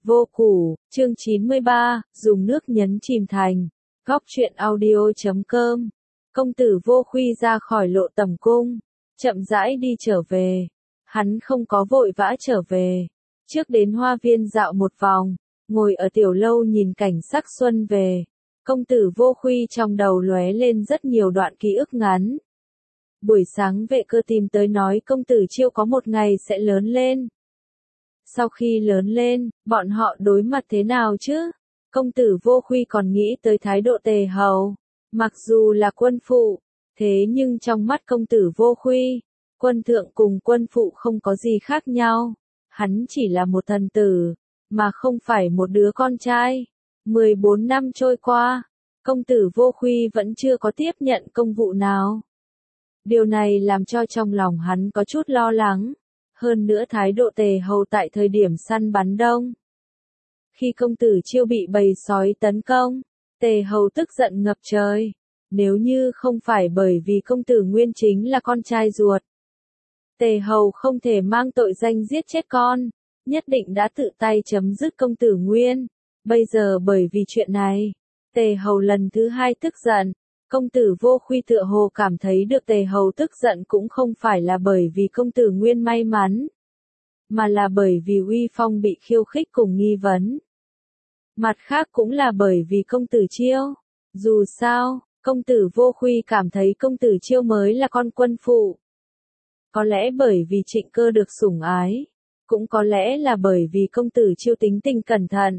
Vô củ, chương 93, dùng nước nhấn chìm thành. Góc truyện audio.com. Công tử Vô Khuy ra khỏi Lộ Tầm cung, chậm rãi đi trở về. Hắn không có vội vã trở về. Trước đến hoa viên dạo một vòng, ngồi ở tiểu lâu nhìn cảnh sắc xuân về. Công tử Vô Khuy trong đầu lóe lên rất nhiều đoạn ký ức ngắn. Buổi sáng vệ cơ tìm tới nói công tử Chiêu có một ngày sẽ lớn lên. Sau khi lớn lên, bọn họ đối mặt thế nào chứ? Công tử Vô Khuy còn nghĩ tới thái độ Tề Hầu. Mặc dù là quân phụ, thế nhưng trong mắt công tử Vô Khuy, quân thượng cùng quân phụ không có gì khác nhau. Hắn chỉ là một thần tử, mà không phải một đứa con trai. 14 năm trôi qua, công tử Vô Khuy vẫn chưa có tiếp nhận công vụ nào. Điều này làm cho trong lòng hắn có chút lo lắng. Hơn nữa thái độ Tề Hầu tại thời điểm săn bắn đông. Khi công tử Chiêu bị bầy sói tấn công, Tề Hầu tức giận ngập trời. Nếu như không phải bởi vì công tử Nguyên chính là con trai ruột, Tề Hầu không thể mang tội danh giết chết con, nhất định đã tự tay chấm dứt công tử Nguyên. Bây giờ bởi vì chuyện này, Tề Hầu lần thứ hai tức giận. Công tử Vô Khuy tựa hồ cảm thấy được Tề Hầu tức giận cũng không phải là bởi vì công tử Nguyên may mắn, mà là bởi vì uy phong bị khiêu khích cùng nghi vấn. Mặt khác cũng là bởi vì công tử Chiêu. Dù sao, công tử Vô Khuy cảm thấy công tử Chiêu mới là con quân phụ. Có lẽ bởi vì Trịnh Cơ được sủng ái, cũng có lẽ là bởi vì công tử Chiêu tính tình cẩn thận.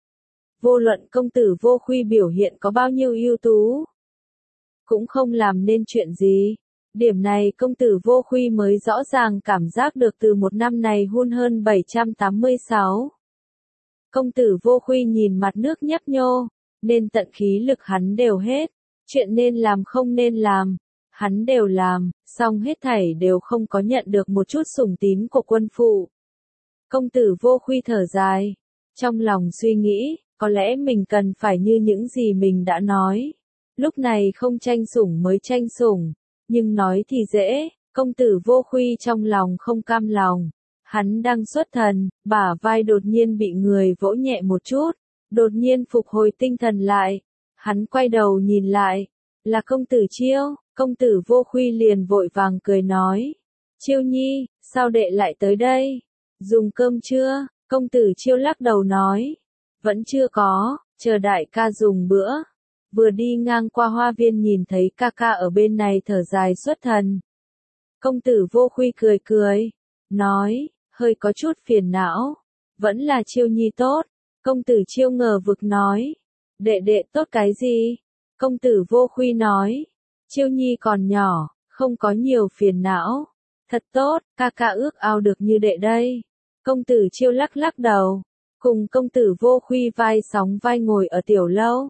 Vô luận công tử Vô Khuy biểu hiện có bao nhiêu ưu tú, cũng không làm nên chuyện gì. Điểm này công tử Vô Khuy mới rõ ràng cảm giác được từ một năm này hun hơn 786. Công tử Vô Khuy nhìn mặt nước nhấp nhô, nên tận khí lực hắn đều hết. Chuyện nên làm không nên làm, hắn đều làm, song hết thảy đều không có nhận được một chút sủng tín của quân phụ. Công tử Vô Khuy thở dài, trong lòng suy nghĩ, có lẽ mình cần phải như những gì mình đã nói. Lúc này không tranh sủng mới tranh sủng, nhưng nói thì dễ, công tử Vô Khuy trong lòng không cam lòng. Hắn đang xuất thần, bả vai đột nhiên bị người vỗ nhẹ một chút, đột nhiên phục hồi tinh thần lại. Hắn quay đầu nhìn lại, là công tử Chiêu. Công tử Vô Khuy liền vội vàng cười nói, Chiêu nhi, sao đệ lại tới đây? Dùng cơm chưa? Công tử Chiêu lắc đầu nói, vẫn chưa có, chờ đại ca dùng bữa. Vừa đi ngang qua hoa viên nhìn thấy ca ca ở bên này thở dài xuất thần. Công tử Vô Khuy cười cười, nói, hơi có chút phiền não, vẫn là Chiêu nhi tốt. Công tử Chiêu ngờ vực nói, đệ đệ tốt cái gì? Công tử Vô Khuy nói, Chiêu nhi còn nhỏ, không có nhiều phiền não. Thật tốt, ca ca ước ao được như đệ đây. Công tử Chiêu lắc lắc đầu, cùng công tử Vô Khuy vai sóng vai ngồi ở tiểu lâu.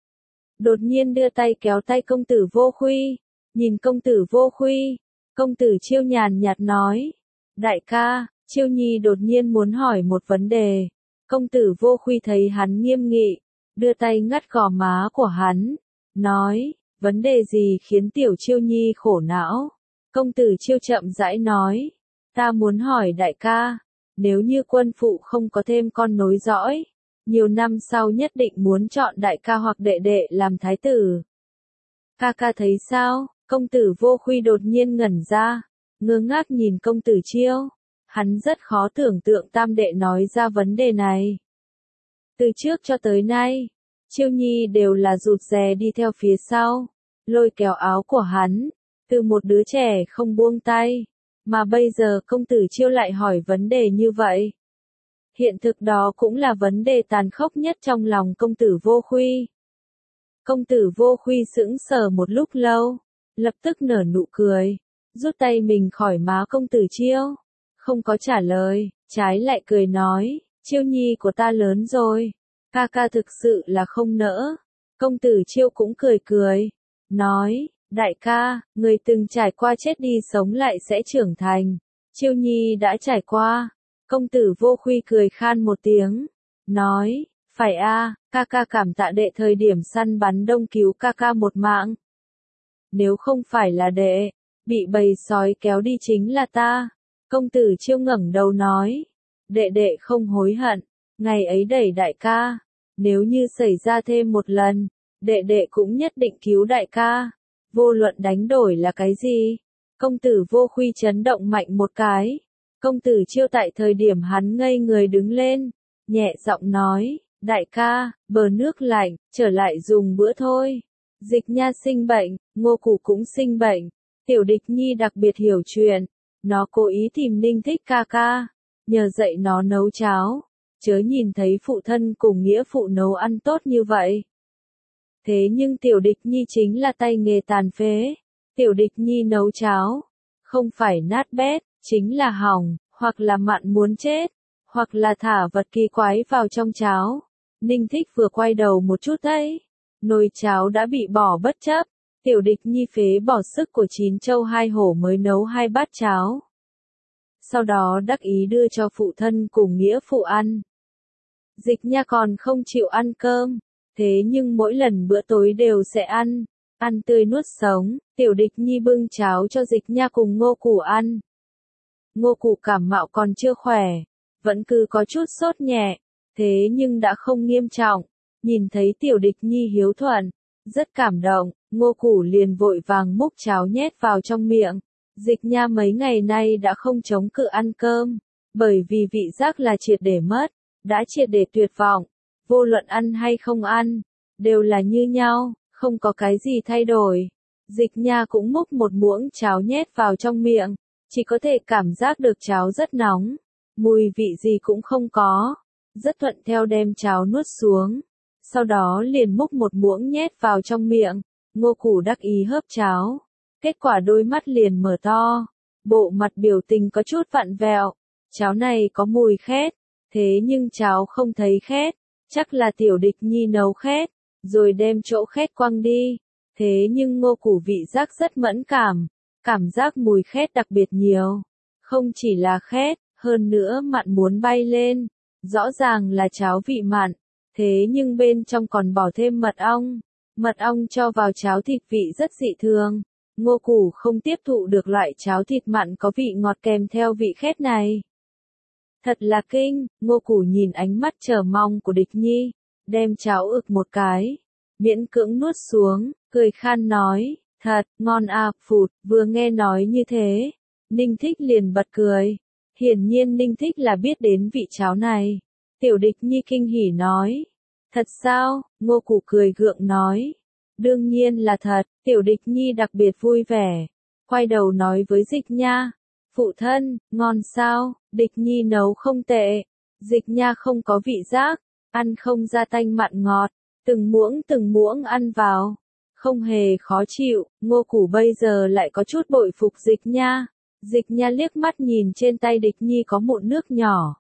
Đột nhiên đưa tay kéo tay công tử Vô Khuy, nhìn công tử Vô Khuy, công tử Chiêu nhàn nhạt nói, đại ca, Chiêu nhi đột nhiên muốn hỏi một vấn đề. Công tử Vô Khuy thấy hắn nghiêm nghị, đưa tay ngắt gò má của hắn, nói, vấn đề gì khiến tiểu Chiêu nhi khổ não? Công tử Chiêu chậm rãi nói, ta muốn hỏi đại ca, nếu như quân phụ không có thêm con nối dõi, nhiều năm sau nhất định muốn chọn đại ca hoặc đệ đệ làm thái tử. Ca ca thấy sao? Công tử Vô Khuy đột nhiên ngẩn ra, ngơ ngác nhìn công tử Chiêu. Hắn rất khó tưởng tượng tam đệ nói ra vấn đề này. Từ trước cho tới nay, Chiêu nhi đều là rụt rè đi theo phía sau, lôi kéo áo của hắn, từ một đứa trẻ không buông tay. Mà bây giờ công tử Chiêu lại hỏi vấn đề như vậy. Hiện thực đó cũng là vấn đề tàn khốc nhất trong lòng công tử Vô Khuy. Công tử Vô Khuy sững sờ một lúc lâu, lập tức nở nụ cười, rút tay mình khỏi má công tử Chiêu, không có trả lời, trái lại cười nói, Chiêu nhi của ta lớn rồi, ca ca thực sự là không nỡ. Công tử Chiêu cũng cười cười, nói, đại ca, người từng trải qua chết đi sống lại sẽ trưởng thành, Chiêu nhi đã trải qua. Công tử Vô Khuy cười khan một tiếng, nói, phải a, ca ca cảm tạ đệ thời điểm săn bắn đông cứu ca ca một mạng. Nếu không phải là đệ, bị bầy sói kéo đi chính là ta. Công tử Chiêu ngẩng đầu nói, đệ đệ không hối hận, ngày ấy đẩy đại ca. Nếu như xảy ra thêm một lần, đệ đệ cũng nhất định cứu đại ca. Vô luận đánh đổi là cái gì? Công tử Vô Khuy chấn động mạnh một cái. Công tử Chiêu tại thời điểm hắn ngây người đứng lên, nhẹ giọng nói, đại ca, bờ nước lạnh, trở lại dùng bữa thôi. Dịch Nha sinh bệnh, Ngô Củ cũng sinh bệnh. Tiểu Địch Nhi đặc biệt hiểu chuyện, nó cố ý tìm Ninh Thích ca ca, nhờ dạy nó nấu cháo. Chớ nhìn thấy phụ thân cùng nghĩa phụ nấu ăn tốt như vậy. Thế nhưng Tiểu Địch Nhi chính là tay nghề tàn phế. Tiểu Địch Nhi nấu cháo, không phải nát bét, chính là hỏng, hoặc là mặn muốn chết, hoặc là thả vật kỳ quái vào trong cháo. Ninh Thích vừa quay đầu một chút thấy, nồi cháo đã bị bỏ bất chấp. Tiểu Địch Nhi phế bỏ sức của 9 trâu 2 hổ mới nấu 2 bát cháo. Sau đó đắc ý đưa cho phụ thân cùng nghĩa phụ ăn. Dịch Nha còn không chịu ăn cơm, thế nhưng mỗi lần bữa tối đều sẽ ăn tươi nuốt sống. Tiểu Địch Nhi bưng cháo cho Dịch Nha cùng Ngô Củ ăn. Ngô Củ cảm mạo còn chưa khỏe, vẫn cứ có chút sốt nhẹ, thế nhưng đã không nghiêm trọng. Nhìn thấy Tiểu Địch Nhi hiếu thuận, rất cảm động, Ngô Củ liền vội vàng múc cháo nhét vào trong miệng. Dịch Nha mấy ngày nay đã không chống cự ăn cơm, bởi vì vị giác là triệt để mất, đã triệt để tuyệt vọng. Vô luận ăn hay không ăn, đều là như nhau, không có cái gì thay đổi. Dịch Nha cũng múc một muỗng cháo nhét vào trong miệng, chỉ có thể cảm giác được cháo rất nóng, mùi vị gì cũng không có, rất thuận theo đem cháo nuốt xuống. Sau đó liền múc một muỗng nhét vào trong miệng. Ngô Củ đắc ý hớp cháo, kết quả đôi mắt liền mở to, bộ mặt biểu tình có chút vặn vẹo. Cháo này có mùi khét, thế nhưng cháo không thấy khét, chắc là Tiểu Địch Nhi nấu khét, rồi đem chỗ khét quăng đi. Thế nhưng Ngô Củ vị giác rất mẫn cảm giác mùi khét đặc biệt nhiều. Không chỉ là khét, hơn nữa mặn muốn bay lên. Rõ ràng là cháo vị mặn, thế nhưng bên trong còn bỏ thêm mật ong. Mật ong cho vào cháo thịt vị rất dị thường. Ngô Củ không tiếp thụ được loại cháo thịt mặn có vị ngọt kèm theo vị khét này. Thật là kinh, Ngô Củ nhìn ánh mắt chờ mong của Địch Nhi, đem cháo ực một cái, miễn cưỡng nuốt xuống, cười khan nói, thật, ngon à, phụt, vừa nghe nói như thế. Ninh Thích liền bật cười. Hiển nhiên Ninh Thích là biết đến vị cháo này. Tiểu Địch Nhi kinh hỉ nói, thật sao? Ngô Củ cười gượng nói, đương nhiên là thật. Tiểu Địch Nhi đặc biệt vui vẻ, quay đầu nói với Dịch Nha, phụ thân, ngon sao? Địch Nhi nấu không tệ. Dịch Nha không có vị giác, ăn không ra tanh mặn ngọt, từng muỗng ăn vào, không hề khó chịu. Ngô Củ bây giờ lại có chút bội phục Dịch Nha. Dịch Nha liếc mắt nhìn trên tay Địch Nhi có mụn nước nhỏ,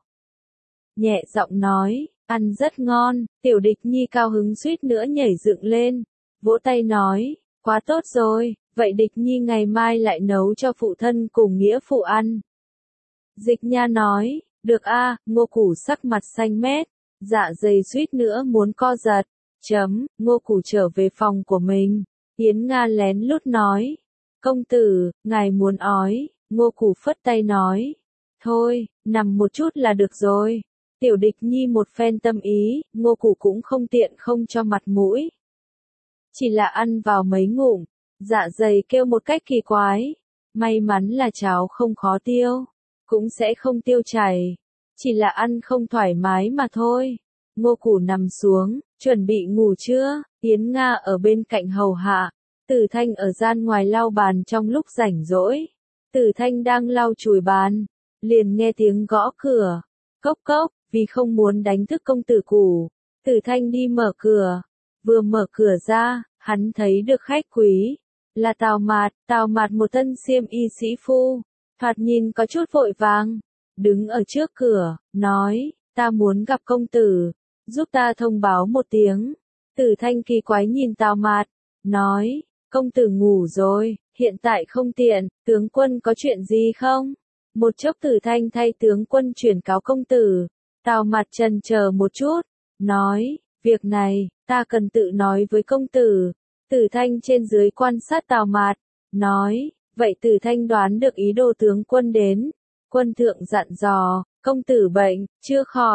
nhẹ giọng nói, ăn rất ngon. Tiểu Địch Nhi cao hứng suýt nữa nhảy dựng lên, vỗ tay nói, quá tốt rồi, vậy Địch Nhi ngày mai lại nấu cho phụ thân cùng nghĩa phụ ăn. Dịch Nha nói, được a. Ngô Củ sắc mặt xanh mét, dạ dày suýt nữa muốn co giật. Ngô Củ trở về phòng của mình, Yến Nga lén lút nói, công tử, ngài muốn ói. Ngô Củ phất tay nói, thôi, nằm một chút là được rồi. Tiểu Địch Nhi một phen tâm ý, Ngô Củ cũng không tiện không cho mặt mũi. Chỉ là ăn vào mấy ngụm, dạ dày kêu một cách kỳ quái. May mắn là cháo không khó tiêu, cũng sẽ không tiêu chảy. Chỉ là ăn không thoải mái mà thôi. Ngô Củ nằm xuống, chuẩn bị ngủ trưa. Yến Nga ở bên cạnh hầu hạ. Tử Thanh ở gian ngoài lau bàn trong lúc rảnh rỗi. Tử Thanh đang lau chùi bàn, liền nghe tiếng gõ cửa. Cốc cốc, vì không muốn đánh thức công tử Củ, Tử Thanh đi mở cửa. Vừa mở cửa ra, hắn thấy được khách quý, là Tào Mạt một thân xiêm y sĩ phu, thoạt nhìn có chút vội vàng, đứng ở trước cửa, nói, ta muốn gặp công tử, giúp ta thông báo một tiếng. Tử Thanh kỳ quái nhìn Tào Mạt, nói, công tử ngủ rồi, hiện tại không tiện, tướng quân có chuyện gì không? Một chốc Tử Thanh thay tướng quân chuyển cáo công tử. Tào Mạt chần chờ một chút, nói, việc này, ta cần tự nói với công tử. Tử Thanh trên dưới quan sát Tào Mạt, nói, vậy Tử Thanh đoán được ý đồ tướng quân đến. Quân thượng dặn dò, công tử bệnh, chưa khỏi,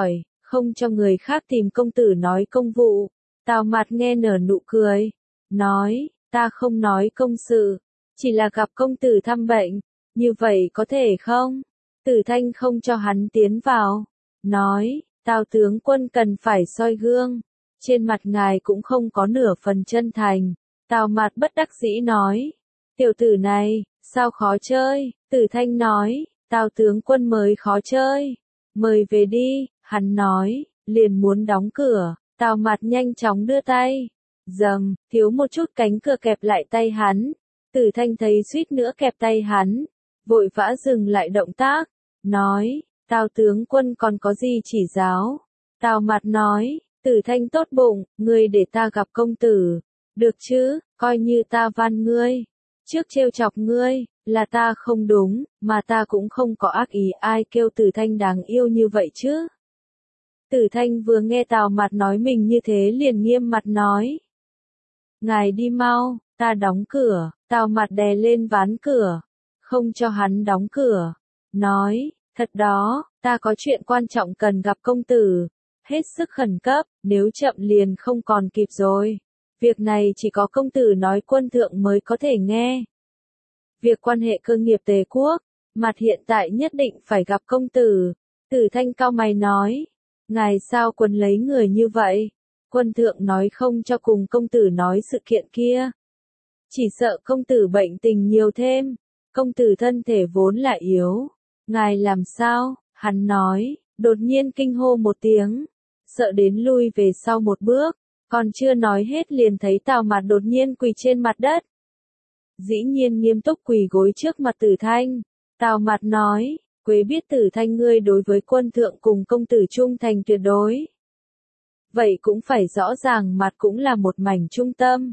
không cho người khác tìm công tử nói công vụ. Tào Mạt nghe nở nụ cười, nói, ta không nói công sự, chỉ là gặp công tử thăm bệnh, như vậy có thể không? Tử Thanh không cho hắn tiến vào, nói, Tào tướng quân cần phải soi gương, trên mặt ngài cũng không có nửa phần chân thành. Tào Mạt bất đắc dĩ nói, tiểu tử này, sao khó chơi? Tử Thanh nói, Tào tướng quân mới khó chơi, mời về đi. Hắn nói, liền muốn đóng cửa. Tào Mạt nhanh chóng đưa tay, dầm, thiếu một chút cánh cửa kẹp lại tay hắn. Tử Thanh thấy suýt nữa kẹp tay hắn, vội vã dừng lại động tác, nói, Tào tướng quân còn có gì chỉ giáo? Tào Mạt nói, Tử Thanh tốt bụng, ngươi để ta gặp công tử, được chứ, coi như ta van ngươi. Trước trêu chọc ngươi, là ta không đúng, mà ta cũng không có ác ý, ai kêu Tử Thanh đáng yêu như vậy chứ? Tử Thanh vừa nghe Tào Mạt nói mình như thế liền nghiêm mặt nói. Ngài đi mau, ta đóng cửa. Tào Mạt đè lên ván cửa, không cho hắn đóng cửa. Nói, thật đó, ta có chuyện quan trọng cần gặp công tử. Hết sức khẩn cấp, nếu chậm liền không còn kịp rồi. Việc này chỉ có công tử nói quân thượng mới có thể nghe. Việc quan hệ cơ nghiệp Tề quốc, Mạt hiện tại nhất định phải gặp công tử. Tử Thanh cau mày nói. Ngài sao quấn lấy người như vậy? Quân thượng nói không cho cùng công tử nói sự kiện kia. Chỉ sợ công tử bệnh tình nhiều thêm. Công tử thân thể vốn là yếu. Ngài làm sao? Hắn nói, đột nhiên kinh hô một tiếng. Sợ đến lui về sau một bước. Còn chưa nói hết liền thấy Tào Mạt đột nhiên quỳ trên mặt đất. Dĩ nhiên nghiêm túc quỳ gối trước mặt Tử Thanh. Tào Mạt nói. Quế biết Tử Thanh ngươi đối với quân thượng cùng công tử trung thành tuyệt đối. Vậy cũng phải rõ ràng mặt cũng là một mảnh trung tâm.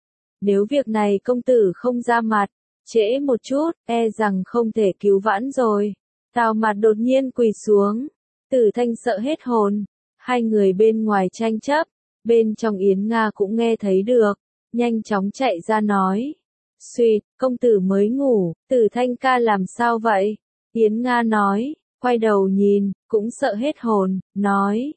Nếu việc này công tử không ra mặt, trễ một chút, e rằng không thể cứu vãn rồi. Tào Mạt đột nhiên quỳ xuống. Tử Thanh sợ hết hồn. Hai người bên ngoài tranh chấp, bên trong Yến Nga cũng nghe thấy được. Nhanh chóng chạy ra nói. Xuyệt, công tử mới ngủ, Tử Thanh ca làm sao vậy? Yến Nga nói, quay đầu nhìn, cũng sợ hết hồn, nói,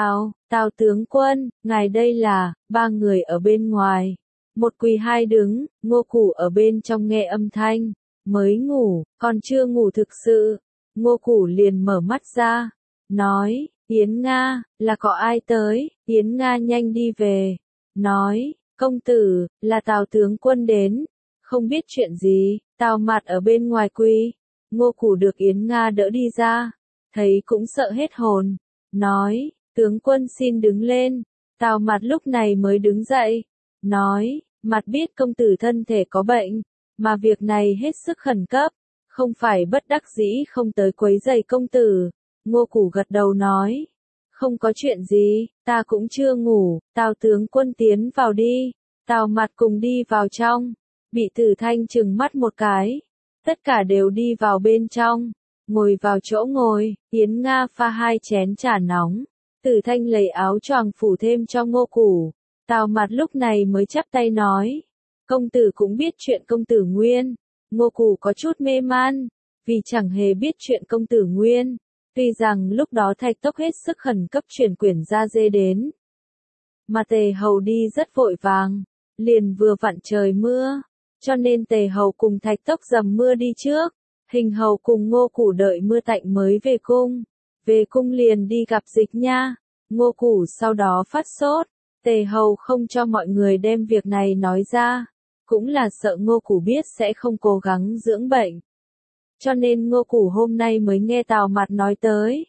Tào tướng quân, ngài đây là, ba người ở bên ngoài. Một quỳ hai đứng, Ngô Củ ở bên trong nghe âm thanh, mới ngủ, còn chưa ngủ thực sự. Ngô Củ liền mở mắt ra, nói, Yến Nga, là có ai tới? Yến Nga nhanh đi về, nói, công tử, là Tào tướng quân đến, không biết chuyện gì. Tào Mạt ở bên ngoài quỳ. Ngô Củ được Yến Nga đỡ đi ra, thấy cũng sợ hết hồn, nói, tướng quân xin đứng lên. Tào Mạt lúc này mới đứng dậy, nói, Mạt biết công tử thân thể có bệnh, mà việc này hết sức khẩn cấp, không phải bất đắc dĩ không tới quấy rầy công tử. Ngô Củ gật đầu nói, không có chuyện gì, ta cũng chưa ngủ. Tào tướng quân tiến vào đi. Tào Mạt cùng đi vào trong, bị Tử Thanh trừng mắt một cái. Tất cả đều đi vào bên trong, ngồi vào chỗ ngồi. Yến Nga pha hai chén trà nóng. Tử Thanh lấy áo choàng phủ thêm cho Ngô Củ. Tào Mạt lúc này mới chắp tay nói, công tử cũng biết chuyện công tử Nguyên. Ngô Củ có chút mê man, vì chẳng hề biết chuyện công tử Nguyên. Tuy rằng lúc đó Thạch Tốc hết sức khẩn cấp chuyển quyển gia dê đến, mà Tề Hầu đi rất vội vàng, liền vừa vặn trời mưa. Cho nên Tề Hầu cùng Thạch Tốc dầm mưa đi trước, Hình Hầu cùng Ngô Củ đợi mưa tạnh mới về cung. Về cung liền đi gặp Dịch Nha. Ngô Củ sau đó phát sốt, Tề Hầu không cho mọi người đem việc này nói ra, cũng là sợ Ngô Củ biết sẽ không cố gắng dưỡng bệnh. Cho nên Ngô Củ hôm nay mới nghe Tào Mạt nói tới.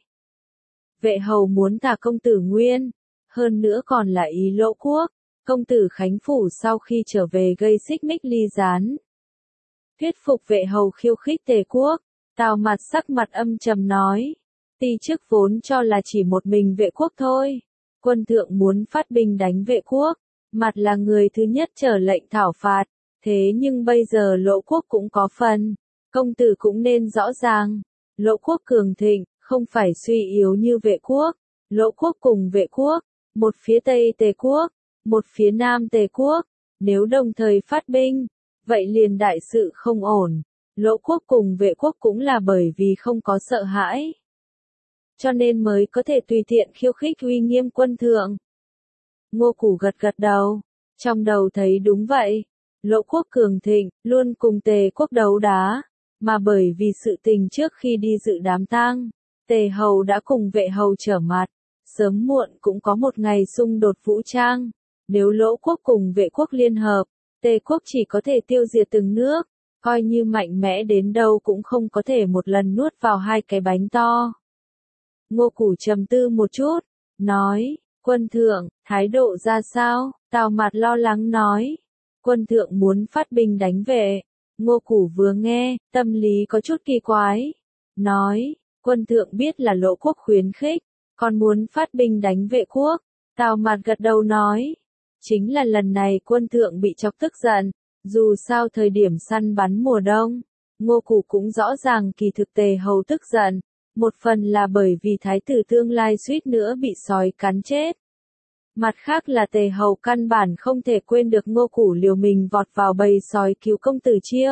Vệ Hầu muốn thả công tử Nguyên, hơn nữa còn là ý Lỗ quốc. Công tử Khánh Phủ sau khi trở về gây xích mích ly gián, thuyết phục Vệ Hầu khiêu khích Tề quốc. Tào Mạt sắc mặt âm trầm nói, ti chức vốn cho là chỉ một mình Vệ quốc thôi. Quân thượng muốn phát binh đánh Vệ quốc, Mạt là người thứ nhất trở lệnh thảo phạt. Thế nhưng bây giờ Lỗ quốc cũng có phần, công tử cũng nên rõ ràng. Lỗ quốc cường thịnh, không phải suy yếu như Vệ quốc. Lỗ quốc cùng Vệ quốc, một phía Tây Tề quốc, một phía Nam Tề quốc, nếu đồng thời phát binh, vậy liền đại sự không ổn. Lỗ quốc cùng Vệ quốc cũng là bởi vì không có sợ hãi. cho nên mới có thể tùy tiện khiêu khích uy nghiêm quân thượng. Ngô Củ gật gật đầu, trong đầu thấy đúng vậy. Lỗ quốc cường thịnh, luôn cùng Tề quốc đấu đá, mà bởi vì sự tình trước khi đi dự đám tang, Tề hầu đã cùng Vệ hầu trở mặt, sớm muộn cũng có một ngày xung đột vũ trang. Nếu Lỗ quốc cùng Vệ quốc liên hợp, Tề quốc chỉ có thể tiêu diệt từng nước, coi như mạnh mẽ đến đâu cũng không có thể một lần nuốt vào hai cái bánh to. Ngô Củ trầm tư một chút, nói, quân thượng, thái độ ra sao? Tào Mạt lo lắng nói, quân thượng muốn phát binh đánh Vệ. Ngô Củ vừa nghe, tâm lý có chút kỳ quái, nói, quân thượng biết là Lỗ quốc khuyến khích, còn muốn phát binh đánh Vệ quốc. Tào Mạt gật đầu nói, chính là lần này quân thượng bị chọc tức giận, dù sao thời điểm săn bắn mùa đông, Ngô Củ cũng rõ ràng kỳ thực Tề hầu tức giận, một phần là bởi vì thái tử tương lai suýt nữa bị sói cắn chết. Mặt khác là Tề hầu căn bản không thể quên được Ngô Củ liều mình vọt vào bầy sói cứu công tử Chiêu.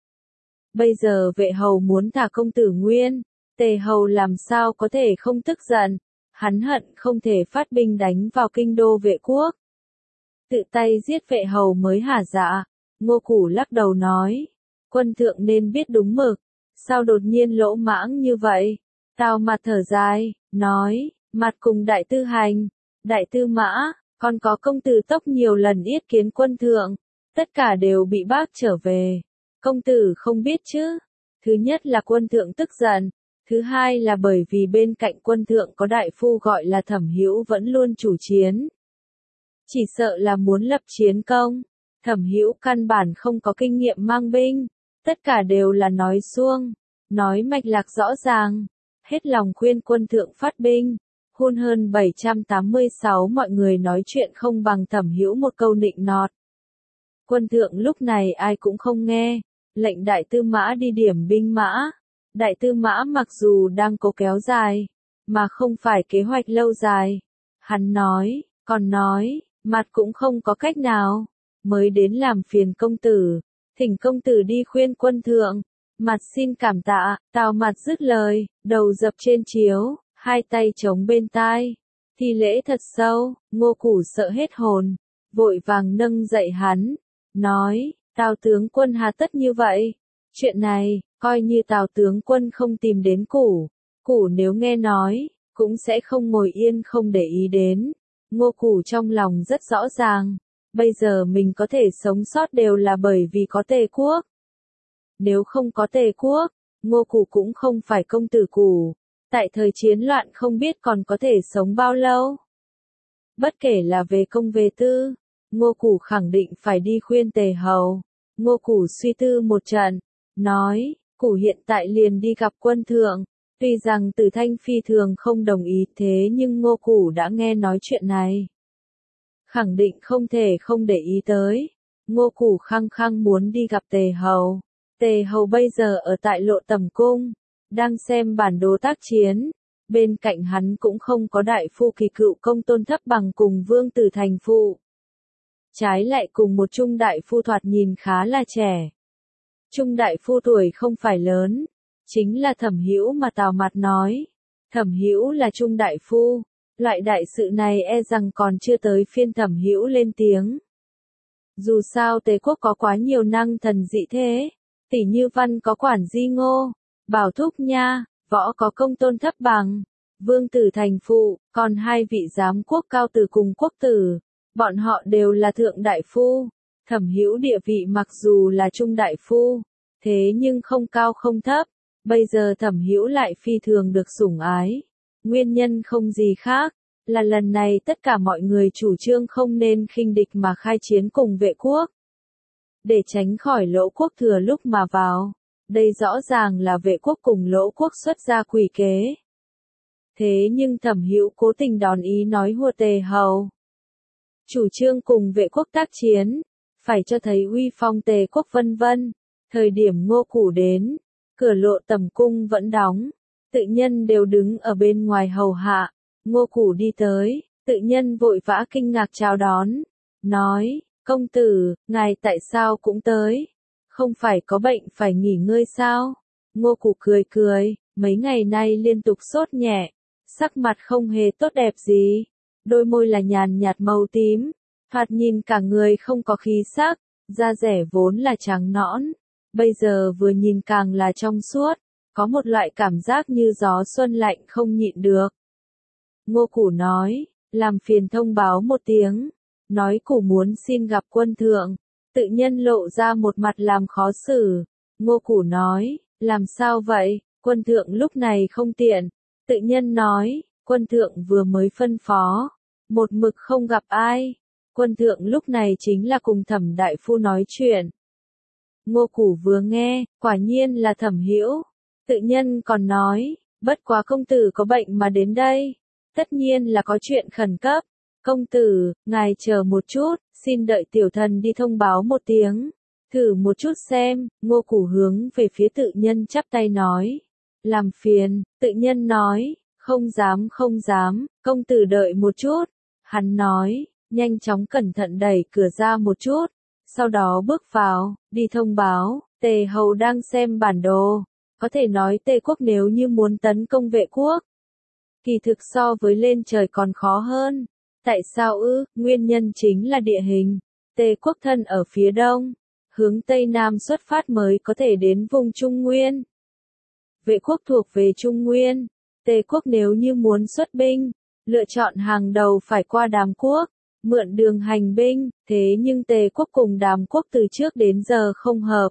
Bây giờ Vệ hầu muốn thả công tử Nguyên, Tề hầu làm sao có thể không tức giận, hắn hận không thể phát binh đánh vào kinh đô Vệ quốc. Tự tay giết Vệ hầu mới hả dạ. Ngô Củ lắc đầu nói, quân thượng nên biết đúng mực, sao đột nhiên lỗ mãng như vậy? Tào Mạt thở dài, nói, Mạt cùng đại tư hành, đại tư mã, còn có công tử Tốc nhiều lần yết kiến quân thượng, tất cả đều bị bác trở về. Công tử không biết chứ? Thứ nhất là quân thượng tức giận, thứ hai là bởi vì bên cạnh quân thượng có đại phu gọi là Thẩm Hữu vẫn luôn chủ chiến. Chỉ sợ là muốn lập chiến công. Thẩm Hữu căn bản không có kinh nghiệm mang binh, tất cả đều là nói suông, nói mạch lạc rõ ràng, hết lòng khuyên quân thượng phát binh. Hôn hơn 786 mọi người nói chuyện không bằng Thẩm Hữu một câu nịnh nọt. Quân thượng lúc này ai cũng không nghe, lệnh đại tư mã đi điểm binh mã. Đại tư mã mặc dù đang cố kéo dài, mà không phải kế hoạch lâu dài. Hắn nói, còn nói, Mạt cũng không có cách nào, mới đến làm phiền công tử, thỉnh công tử đi khuyên quân thượng. Mạt xin cảm tạ. Tào Mạt dứt lời, đầu dập trên chiếu, hai tay chống bên tai, thi lễ thật sâu. Ngô Củ sợ hết hồn, vội vàng nâng dậy hắn, nói, Tào tướng quân hà tất như vậy? Chuyện này, coi như Tào tướng quân không tìm đến Củ, Củ nếu nghe nói, cũng sẽ không ngồi yên không để ý đến. Ngô Củ trong lòng rất rõ ràng, bây giờ mình có thể sống sót đều là bởi vì có Tề quốc. Nếu không có Tề quốc, Ngô Củ cũng không phải công tử Củ, tại thời chiến loạn không biết còn có thể sống bao lâu. Bất kể là về công về tư, Ngô Củ khẳng định phải đi khuyên Tề hầu. Ngô Củ suy tư một trận, nói, Củ hiện tại liền đi gặp quân thượng. Tuy rằng Từ Thanh phi thường không đồng ý thế nhưng Ngô Củ đã nghe nói chuyện này. Khẳng định không thể không để ý tới. Ngô Củ khăng khăng muốn đi gặp Tề hầu. Tề hầu bây giờ ở tại Lộ Tầm Cung, đang xem bản đồ tác chiến. Bên cạnh hắn cũng không có đại phu Kỳ Cựu Công Tôn Thấp Bằng cùng Vương Tử Thành Phụ. Trái lại cùng một Trung đại phu thoạt nhìn khá là trẻ. Trung đại phu tuổi không phải lớn, chính là Thẩm Hữu mà Tào Mạt nói. Thẩm Hữu là Trung đại phu, loại đại sự này e rằng còn chưa tới phiên Thẩm Hữu lên tiếng. Dù sao Tề quốc có quá nhiều năng thần dị thế, tỷ như Văn có Quản Di Ngô, Bảo Thúc Nha, Võ có Công Tôn Thấp Bằng, Vương Tử Thành Phụ, còn hai vị giám quốc Cao Tử cùng Quốc Tử, bọn họ đều là thượng đại phu. Thẩm Hữu địa vị mặc dù là Trung đại phu, thế nhưng không cao không thấp. Bây giờ Thẩm Hữu lại phi thường được sủng ái. Nguyên nhân không gì khác, là lần này tất cả mọi người chủ trương không nên khinh địch mà khai chiến cùng Vệ quốc. Để tránh khỏi Lỗ quốc thừa lúc mà vào. Đây rõ ràng là Vệ quốc cùng Lỗ quốc xuất ra quỷ kế. Thế nhưng Thẩm Hữu cố tình đón ý nói hùa Tề hầu. Chủ trương cùng Vệ quốc tác chiến, phải cho thấy uy phong Tề quốc vân vân. Thời điểm Ngô Củ đến, cửa Lộ Tầm Cung vẫn đóng, tự nhân đều đứng ở bên ngoài hầu hạ. Ngô Củ đi tới, tự nhân vội vã kinh ngạc chào đón, nói, công tử, ngài tại sao cũng tới? Không phải có bệnh phải nghỉ ngơi sao? Ngô Củ cười cười, mấy ngày nay liên tục sốt nhẹ, sắc mặt không hề tốt đẹp gì, đôi môi là nhàn nhạt màu tím, thoạt nhìn cả người không có khí sắc, da dẻ vốn là trắng nõn, bây giờ vừa nhìn càng là trong suốt, có một loại cảm giác như gió xuân lạnh không nhịn được. Ngô Củ nói, làm phiền thông báo một tiếng, nói Củ muốn xin gặp quân thượng, tự nhân lộ ra một mặt làm khó xử. Ngô Củ nói, làm sao vậy, quân thượng lúc này không tiện, tự nhân nói, quân thượng vừa mới phân phó, một mực không gặp ai, quân thượng lúc này chính là cùng Thẩm đại phu nói chuyện. Ngô Củ vừa nghe, quả nhiên là Thẩm Hữu, tự nhân còn nói, bất quá công tử có bệnh mà đến đây, tất nhiên là có chuyện khẩn cấp, công tử, ngài chờ một chút, xin đợi tiểu thần đi thông báo một tiếng, thử một chút xem. Ngô Củ hướng về phía tự nhân chắp tay nói, làm phiền, tự nhân nói, không dám, công tử đợi một chút, hắn nói, nhanh chóng cẩn thận đẩy cửa ra một chút, sau đó bước vào, đi thông báo, Tề Hầu đang xem bản đồ, có thể nói Tề quốc nếu như muốn tấn công Vệ quốc, kỳ thực so với lên trời còn khó hơn. Tại sao ư? Nguyên nhân chính là địa hình, Tề quốc thân ở phía đông, hướng tây nam xuất phát mới có thể đến vùng Trung Nguyên. Vệ quốc thuộc về Trung Nguyên, Tề quốc nếu như muốn xuất binh, lựa chọn hàng đầu phải qua Đàm quốc, mượn đường hành binh, thế nhưng Tề quốc cùng Đàm quốc từ trước đến giờ không hợp.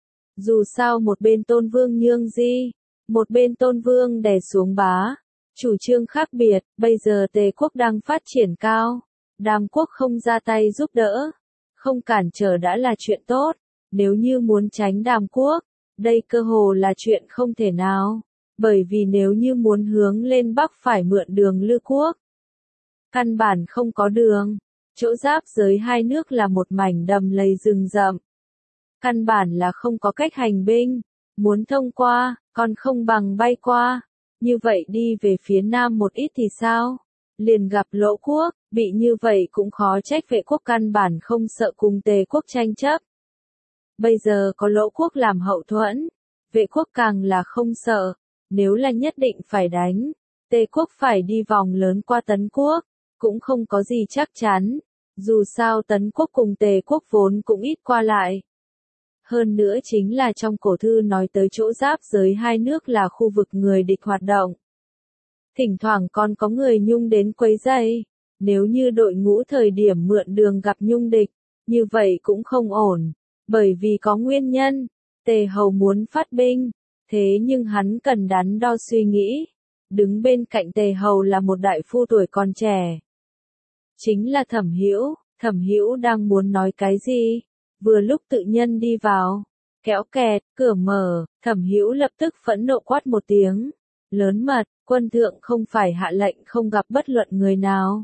Dù sao một bên Tôn Vương nhương di, một bên Tôn Vương đè xuống bá, chủ trương khác biệt, bây giờ Tề quốc đang phát triển cao, Đàm quốc không ra tay giúp đỡ, không cản trở đã là chuyện tốt, nếu như muốn tránh Đàm quốc, đây cơ hồ là chuyện không thể nào, bởi vì nếu như muốn hướng lên Bắc phải mượn đường Lư quốc. Căn bản không có đường, chỗ giáp giới hai nước là một mảnh đầm lầy rừng rậm. Căn bản là không có cách hành binh, muốn thông qua, còn không bằng bay qua. Như vậy đi về phía nam một ít thì sao? Liền gặp Lỗ quốc, bị như vậy cũng khó trách Vệ quốc căn bản không sợ cùng Tề quốc tranh chấp. Bây giờ có Lỗ quốc làm hậu thuẫn, Vệ quốc càng là không sợ, nếu là nhất định phải đánh, Tề quốc phải đi vòng lớn qua Tấn quốc, cũng không có gì chắc chắn, dù sao Tấn quốc cùng Tề quốc vốn cũng ít qua lại. Hơn nữa chính là trong cổ thư nói tới chỗ giáp giới hai nước là khu vực người địch hoạt động. Thỉnh thoảng còn có người Nhung đến quấy rầy, nếu như đội ngũ thời điểm mượn đường gặp Nhung địch, như vậy cũng không ổn, bởi vì có nguyên nhân, Tề Hầu muốn phát binh, thế nhưng hắn cần đắn đo suy nghĩ, đứng bên cạnh Tề Hầu là một đại phu tuổi còn trẻ. Chính là Thẩm Hữu đang muốn nói cái gì? Vừa lúc tự nhân đi vào, kéo kẹt, cửa mở, Thẩm Hữu lập tức phẫn nộ quát một tiếng, lớn mật, quân thượng không phải hạ lệnh không gặp bất luận người nào.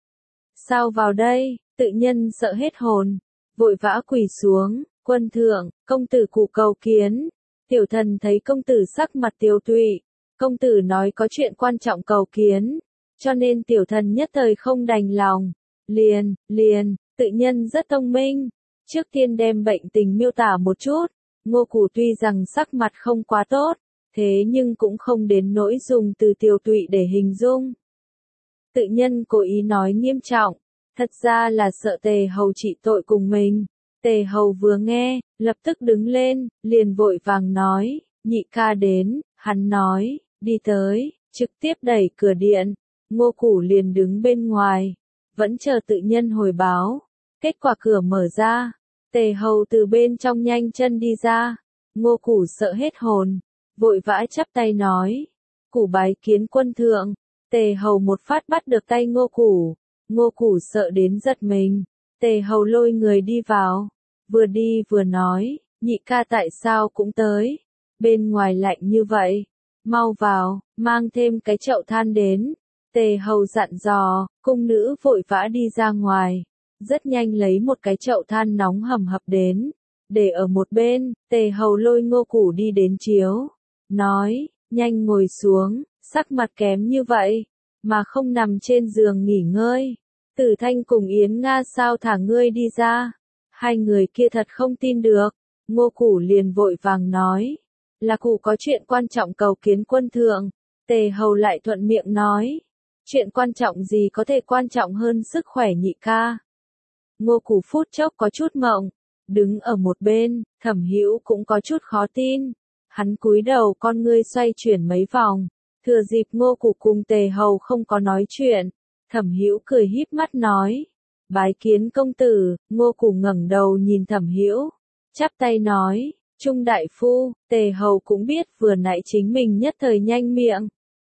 Sao vào đây? Tự nhân sợ hết hồn, vội vã quỳ xuống, quân thượng, công tử Cụ cầu kiến. Tiểu thần thấy công tử sắc mặt tiêu tụy, công tử nói có chuyện quan trọng cầu kiến, cho nên tiểu thần nhất thời không đành lòng. Liền, tự nhân rất thông minh. Trước tiên đem bệnh tình miêu tả một chút, Ngô Củ tuy rằng sắc mặt không quá tốt, thế nhưng cũng không đến nỗi dùng từ tiêu tụy để hình dung. Tự nhân cố ý nói nghiêm trọng, thật ra là sợ Tề Hầu trị tội cùng mình. Tề Hầu vừa nghe, lập tức đứng lên, liền vội vàng nói, nhị ca đến, hắn nói, đi tới, trực tiếp đẩy cửa điện, Ngô Củ liền đứng bên ngoài, vẫn chờ tự nhân hồi báo, kết quả cửa mở ra. Tề Hầu từ bên trong nhanh chân đi ra, Ngô Củ sợ hết hồn, vội vã chắp tay nói, Củ bái kiến quân thượng. Tề Hầu một phát bắt được tay Ngô Củ sợ đến giật mình, Tề Hầu lôi người đi vào, vừa đi vừa nói, nhị ca tại sao cũng tới, bên ngoài lạnh như vậy, mau vào, mang thêm cái chậu than đến. Tề Hầu dặn dò, cung nữ vội vã đi ra ngoài. Rất nhanh lấy một cái chậu than nóng hầm hập đến, để ở một bên, Tề Hầu lôi Ngô Củ đi đến chiếu, nói, nhanh ngồi xuống, sắc mặt kém như vậy, mà không nằm trên giường nghỉ ngơi. Tử Thanh cùng Yến Nga sao thả ngươi đi ra? Hai người kia thật không tin được, Ngô Củ liền vội vàng nói, là Cụ có chuyện quan trọng cầu kiến quân thượng. Tề Hầu lại thuận miệng nói. Chuyện quan trọng gì có thể quan trọng hơn sức khỏe nhị ca. Ngô Củ phút chốc có chút mộng, đứng ở một bên, Thẩm Hữu cũng có chút khó tin. Hắn cúi đầu con ngươi xoay chuyển mấy vòng, thừa dịp Ngô Củ cùng Tề Hầu không có nói chuyện, Thẩm Hữu cười híp mắt nói, bái kiến công tử. Ngô Củ ngẩng đầu nhìn Thẩm Hữu, chắp tay nói, Trung đại phu. Tề Hầu cũng biết vừa nãy chính mình nhất thời nhanh miệng,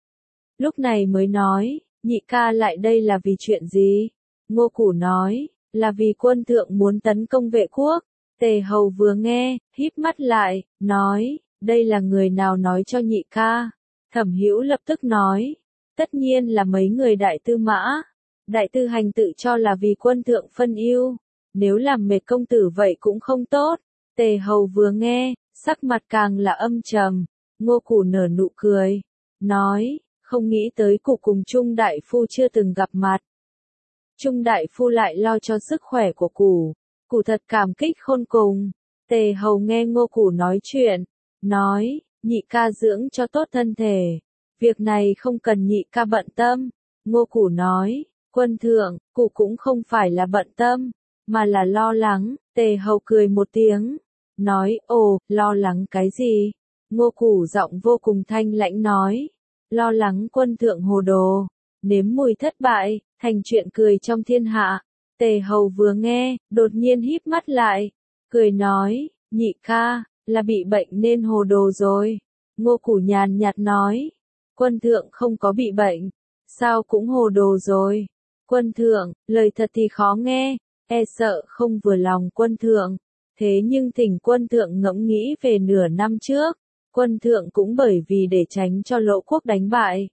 lúc này mới nói, nhị ca lại đây là vì chuyện gì? Ngô Củ nói, là vì quân thượng muốn tấn công vệ quốc. Tề Hầu vừa nghe, híp mắt lại, nói, đây là người nào nói cho nhị ca? Thẩm Hữu lập tức nói, tất nhiên là mấy người đại tư mã. Đại tư hành tự cho là vì quân thượng phân ưu, nếu làm mệt công tử vậy cũng không tốt. Tề Hầu vừa nghe, sắc mặt càng là âm trầm. Ngô Củ nở nụ cười, nói, không nghĩ tới Củ cùng Trung đại phu chưa từng gặp mặt. Trung đại phu lại lo cho sức khỏe của Củ thật cảm kích khôn cùng. Tề Hầu nghe Ngô Củ nói chuyện, nói, nhị ca dưỡng cho tốt thân thể, việc này không cần nhị ca bận tâm. Ngô Củ nói, quân thượng, Củ cũng không phải là bận tâm, mà là lo lắng. Tề Hầu cười một tiếng, nói, ồ, lo lắng cái gì? Ngô Củ giọng vô cùng thanh lãnh nói, lo lắng quân thượng hồ đồ, nếm mùi thất bại, thành chuyện cười trong thiên hạ. Tề Hầu vừa nghe, đột nhiên híp mắt lại, cười nói, nhị ca, là bị bệnh nên hồ đồ rồi. Ngô Củ nhàn nhạt nói, quân thượng không có bị bệnh, sao cũng hồ đồ rồi. Quân thượng, lời thật thì khó nghe, e sợ không vừa lòng quân thượng. Thế nhưng thỉnh quân thượng ngẫm nghĩ về nửa năm trước, quân thượng cũng bởi vì để tránh cho Lỗ quốc đánh bại,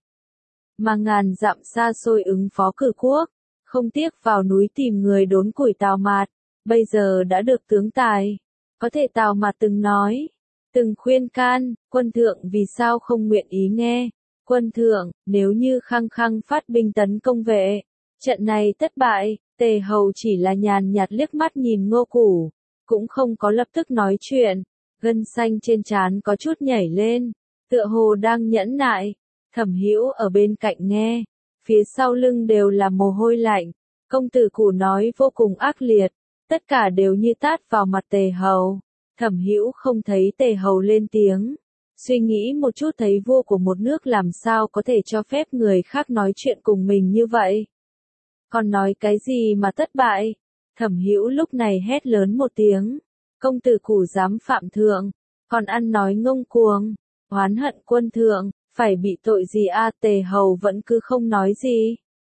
mà ngàn dặm xa xôi ứng phó cử quốc, không tiếc vào núi tìm người đốn củi Tào Mạt, bây giờ đã được tướng tài. Có thể Tào Mạt từng nói, từng khuyên can, quân thượng vì sao không nguyện ý nghe. Quân thượng, nếu như khăng khăng phát binh tấn công vệ, trận này thất bại. Tề Hầu chỉ là nhàn nhạt liếc mắt nhìn Ngô Củ, cũng không có lập tức nói chuyện, gân xanh trên trán có chút nhảy lên, tựa hồ đang nhẫn nại. Thẩm Hữu ở bên cạnh nghe, phía sau lưng đều là mồ hôi lạnh. Công tử Củ nói vô cùng ác liệt, tất cả đều như tát vào mặt Tề Hầu. Thẩm Hữu không thấy Tề Hầu lên tiếng, suy nghĩ một chút thấy vua của một nước làm sao có thể cho phép người khác nói chuyện cùng mình như vậy. Còn nói cái gì mà thất bại? Thẩm Hữu lúc này hét lớn một tiếng, công tử Củ dám phạm thượng, còn ăn nói ngông cuồng, oán hận quân thượng, phải bị tội gì a? Tề Hầu vẫn cứ không nói gì.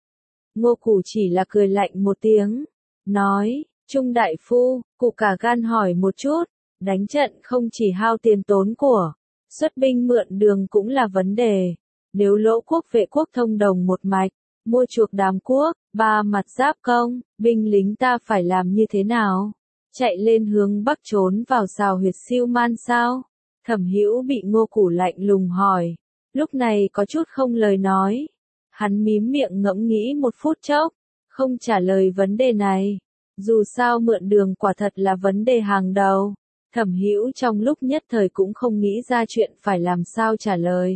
Ngô Củ chỉ là cười lạnh một tiếng, nói, Trung đại phu. Củ cả gan hỏi một chút, đánh trận không chỉ hao tiền tốn của, xuất binh mượn đường cũng là vấn đề. Nếu Lỗ quốc vệ quốc thông đồng một mạch, mua chuộc Đàm quốc, ba mặt giáp công, binh lính ta phải làm như thế nào? Chạy lên hướng bắc trốn vào sào huyệt Siêu Man sao? Thẩm Hữu bị Ngô Củ lạnh lùng hỏi, lúc này có chút không lời nói. Hắn mím miệng ngẫm nghĩ một phút chốc, không trả lời vấn đề này. Dù sao mượn đường quả thật là vấn đề hàng đầu. Thẩm Hữu trong lúc nhất thời cũng không nghĩ ra chuyện phải làm sao trả lời.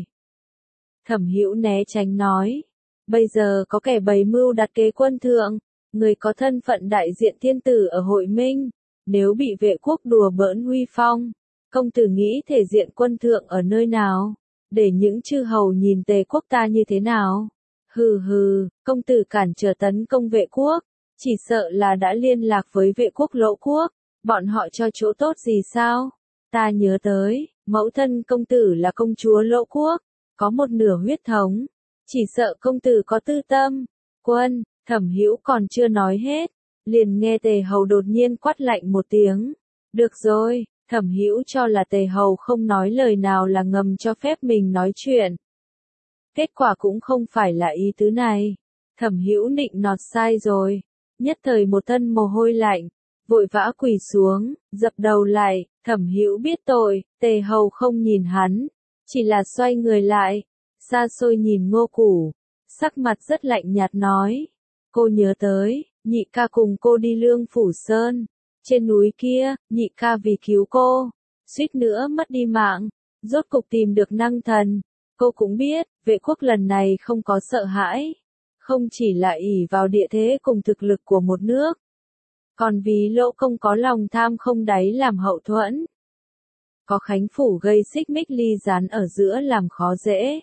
Thẩm Hữu né tránh nói, bây giờ có kẻ bày mưu đặt kế quân thượng, người có thân phận đại diện thiên tử ở Hội Minh, nếu bị vệ quốc đùa bỡn uy phong, công tử nghĩ thể diện quân thượng ở nơi nào, để những chư hầu nhìn Tề quốc ta như thế nào? Hừ hừ, công tử cản trở tấn công vệ quốc, chỉ sợ là đã liên lạc với vệ quốc Lỗ quốc, bọn họ cho chỗ tốt gì sao? Ta nhớ tới, mẫu thân công tử là công chúa Lỗ quốc, có một nửa huyết thống, chỉ sợ công tử có tư tâm. Quân, Thẩm Hữu còn chưa nói hết, liền nghe Tề Hầu đột nhiên quát lạnh một tiếng. Được rồi, Thẩm Hữu cho là Tề Hầu không nói lời nào là ngầm cho phép mình nói chuyện. Kết quả cũng không phải là ý tứ này. Thẩm Hữu nịnh nọt sai rồi. Nhất thời một thân mồ hôi lạnh, vội vã quỳ xuống, dập đầu lại. Thẩm Hữu biết tội, Tề Hầu không nhìn hắn, chỉ là xoay người lại, xa xôi nhìn Ngô Củ, sắc mặt rất lạnh nhạt nói, cô nhớ tới, nhị ca cùng cô đi Lương Phủ Sơn, trên núi kia, nhị ca vì cứu cô, suýt nữa mất đi mạng, rốt cục tìm được năng thần, Cô cũng biết, vệ quốc lần này không có sợ hãi. Không chỉ là ỷ vào địa thế cùng thực lực của một nước. Còn vì Lỗ Công có lòng tham không đáy làm hậu thuẫn. Có Khánh Phủ gây xích mích ly gián ở giữa làm khó dễ.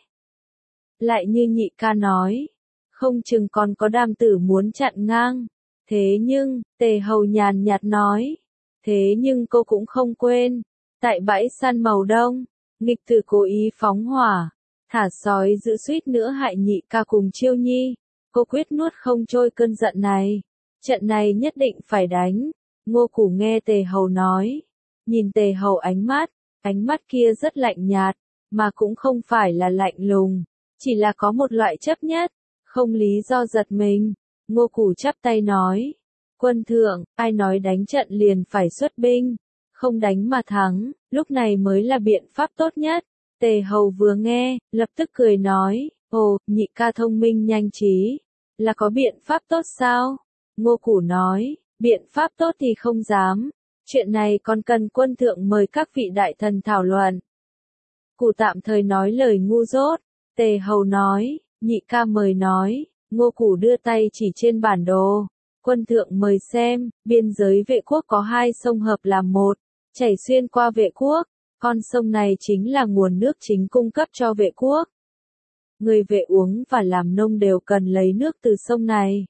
Lại như nhị ca nói, không chừng còn có Đàm Tử muốn chặn ngang. Thế nhưng, Tề Hầu nhàn nhạt nói, thế nhưng cô cũng không quên, tại bãi săn màu đông, nghịch tử cố ý phóng hỏa, thả sói giữ suýt nữa hại nhị ca cùng Chiêu Nhi, cô quyết nuốt không trôi cơn giận này, trận này nhất định phải đánh. Ngô Củ nghe Tề Hầu nói, nhìn Tề Hầu ánh mắt kia rất lạnh nhạt, mà cũng không phải là lạnh lùng, chỉ là có một loại chấp nhất, không lý do giật mình. Ngô Củ chắp tay nói, quân thượng, ai nói đánh trận liền phải xuất binh, không đánh mà thắng, lúc này mới là biện pháp tốt nhất. Tề Hầu vừa nghe, lập tức cười nói, ồ, nhị ca thông minh nhanh trí, là có biện pháp tốt sao? Ngô Củ nói, biện pháp tốt thì không dám, chuyện này còn cần quân thượng mời các vị đại thần thảo luận. Củ tạm thời nói lời ngu dốt, Tề Hầu nói, nhị ca mời nói. Ngô Củ đưa tay chỉ trên bản đồ, quân thượng mời xem, biên giới vệ quốc có 2 sông hợp làm một, chảy xuyên qua vệ quốc, con sông này chính là nguồn nước chính cung cấp cho vệ quốc. Người vệ uống và làm nông đều cần lấy nước từ sông này.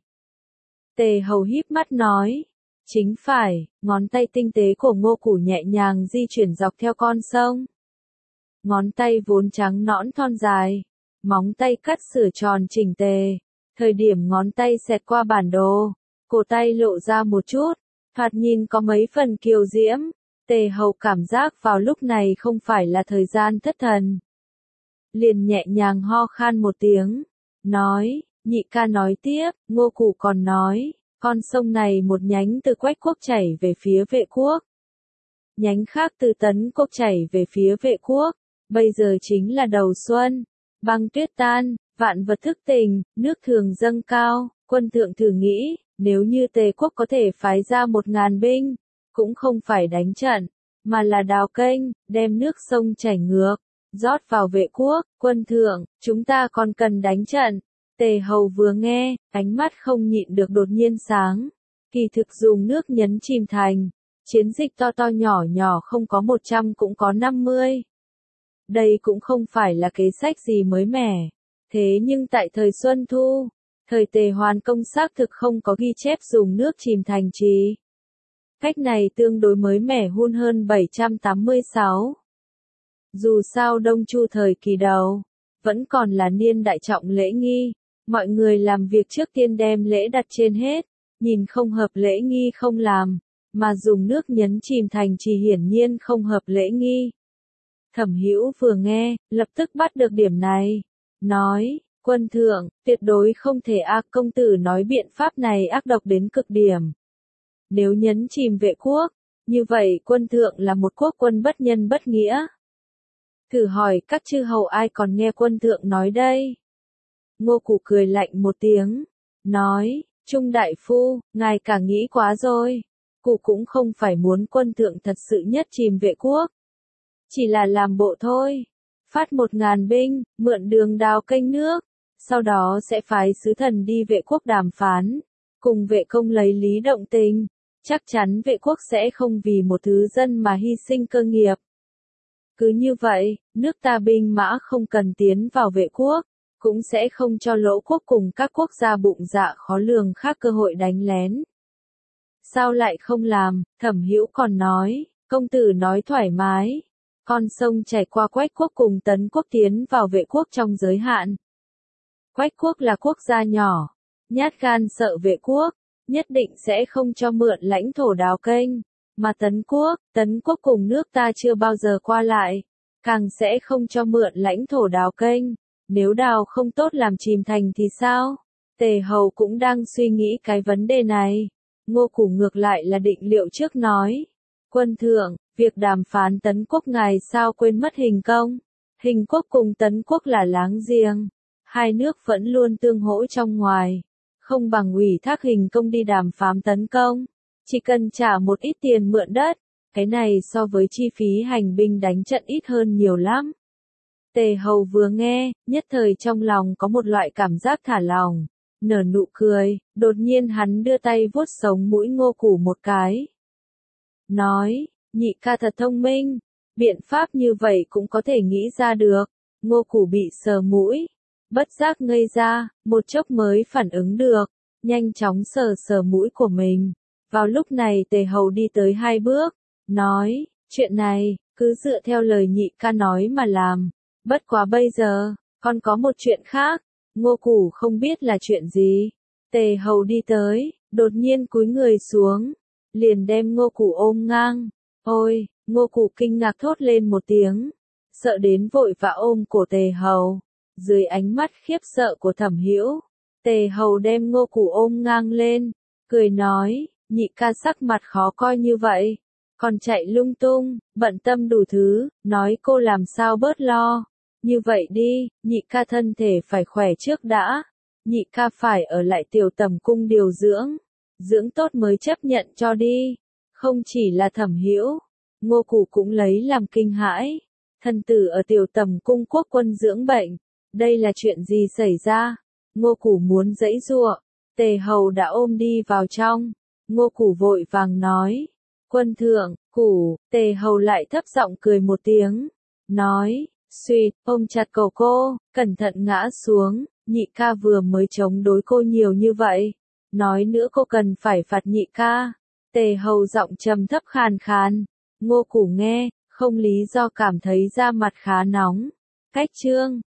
Tề Hầu híp mắt nói, chính phải, ngón tay tinh tế của Ngô Củ nhẹ nhàng di chuyển dọc theo con sông. Ngón tay vốn trắng nõn thon dài, móng tay cắt sửa tròn chỉnh tề. Thời điểm ngón tay xẹt qua bản đồ, cổ tay lộ ra một chút, thoạt nhìn có mấy phần kiều diễm. Tề Hầu cảm giác vào lúc này không phải là thời gian thất thần. Liền nhẹ nhàng ho khan một tiếng, nói, nhị ca nói tiếp. Ngô Củ còn nói, con sông này một nhánh từ Quách quốc chảy về phía vệ quốc, nhánh khác từ Tấn quốc chảy về phía vệ quốc, bây giờ chính là đầu xuân, băng tuyết tan, vạn vật thức tỉnh, nước thường dâng cao, quân thượng thử nghĩ, nếu như Tề quốc có thể phái ra 1000 binh, cũng không phải đánh trận, mà là đào kênh, đem nước sông chảy ngược, rót vào vệ quốc. Quân thượng, chúng ta còn cần đánh trận. Tề Hầu vừa nghe, ánh mắt không nhịn được đột nhiên sáng. Kỳ thực dùng nước nhấn chìm thành, chiến dịch to to nhỏ nhỏ không có 100 cũng có 50. Đây cũng không phải là kế sách gì mới mẻ. Thế nhưng tại thời Xuân Thu, thời Tề Hoàn Công xác thực không có ghi chép dùng nước chìm thành trì. Cách này tương đối mới mẻ hơn 786. Dù sao Đông Chu thời kỳ đầu, vẫn còn là niên đại trọng lễ nghi, mọi người làm việc trước tiên đem lễ đặt trên hết, nhìn không hợp lễ nghi không làm, mà dùng nước nhấn chìm thành trì hiển nhiên không hợp lễ nghi. Thẩm Hữu vừa nghe, lập tức bắt được điểm này, nói, quân thượng, tuyệt đối không thể công tử nói biện pháp này ác độc đến cực điểm. Nếu nhấn chìm vệ quốc, như vậy quân thượng là một quốc quân bất nhân bất nghĩa. Thử hỏi các chư hầu ai còn nghe quân thượng nói đây? Ngô Củ cười lạnh một tiếng, nói, Trung đại phu, ngài cả nghĩ quá rồi. Cụ cũng không phải muốn quân thượng thật sự nhất chìm vệ quốc. Chỉ là làm bộ thôi. Phát 1000 binh, mượn đường đào kênh nước, sau đó sẽ phái sứ thần đi vệ quốc đàm phán, cùng vệ công lấy lý động tình, chắc chắn vệ quốc sẽ không vì một thứ dân mà hy sinh cơ nghiệp. Cứ như vậy, nước ta binh mã không cần tiến vào vệ quốc, cũng sẽ không cho Lỗ quốc cùng các quốc gia bụng dạ khó lường khác cơ hội đánh lén. Sao lại không làm? Thẩm Hữu còn nói, công tử nói thoải mái. Con sông chảy qua Quách quốc cùng Tấn quốc tiến vào vệ quốc trong giới hạn. Quách quốc là quốc gia nhỏ, nhát gan sợ vệ quốc, nhất định sẽ không cho mượn lãnh thổ đào kênh, mà Tấn quốc cùng nước ta chưa bao giờ qua lại, càng sẽ không cho mượn lãnh thổ đào kênh, nếu đào không tốt làm chìm thành thì sao? Tề Hầu cũng đang suy nghĩ cái vấn đề này. Ngô Củ ngược lại là định liệu trước nói, quân thượng, việc đàm phán Tấn quốc ngài sao quên mất Hình công? Hình quốc cùng Tấn quốc là láng giềng, hai nước vẫn luôn tương hỗ trong ngoài, không bằng ủy thác Hình công đi đàm phán Tấn công, chỉ cần trả một ít tiền mượn đất, cái này so với chi phí hành binh đánh trận ít hơn nhiều lắm. Tề Hầu vừa nghe, nhất thời trong lòng có một loại cảm giác thả lòng, nở nụ cười, đột nhiên hắn đưa tay vuốt sống mũi Ngô Củ một cái. Nói, nhị ca thật thông minh, biện pháp như vậy cũng có thể nghĩ ra được. Ngô Củ bị sờ mũi, bất giác ngây ra, một chốc mới phản ứng được, nhanh chóng sờ sờ mũi của mình. Vào lúc này Tề Hầu đi tới 2 bước, nói, chuyện này, cứ dựa theo lời nhị ca nói mà làm. Bất quá bây giờ, còn có một chuyện khác. Ngô Củ không biết là chuyện gì. Tề Hầu đi tới, đột nhiên cúi người xuống, liền đem Ngô Củ ôm ngang. Ôi, Ngô Củ kinh ngạc thốt lên một tiếng, sợ đến vội vã ôm cổ Tề Hầu. Dưới ánh mắt khiếp sợ của Thẩm Hữu, Tề Hầu đem Ngô Củ ôm ngang lên, cười nói, nhị ca sắc mặt khó coi như vậy, còn chạy lung tung, bận tâm đủ thứ, nói cô làm sao bớt lo. Như vậy đi, nhị ca thân thể phải khỏe trước đã, nhị ca phải ở lại Tiểu Tầm cung điều dưỡng, dưỡng tốt mới chấp nhận cho đi. Không chỉ là Thẩm Hữu, Ngô Củ cũng lấy làm kinh hãi, thân tử ở Tiểu Tầm cung quốc quân dưỡng bệnh, đây là chuyện gì xảy ra? Ngô Củ muốn giãy giụa, Tề Hầu đã ôm đi vào trong. Ngô Củ vội vàng nói, quân thượng, Củ. Tề Hầu lại thấp giọng cười một tiếng, nói, suýt, ôm chặt cổ cô, cẩn thận ngã xuống, nhị ca vừa mới chống đối cô nhiều như vậy, nói nữa cô cần phải phạt nhị ca. Tề Hầu giọng trầm thấp khàn khàn. Ngô Củ nghe, không lý do cảm thấy da mặt khá nóng. Cách chương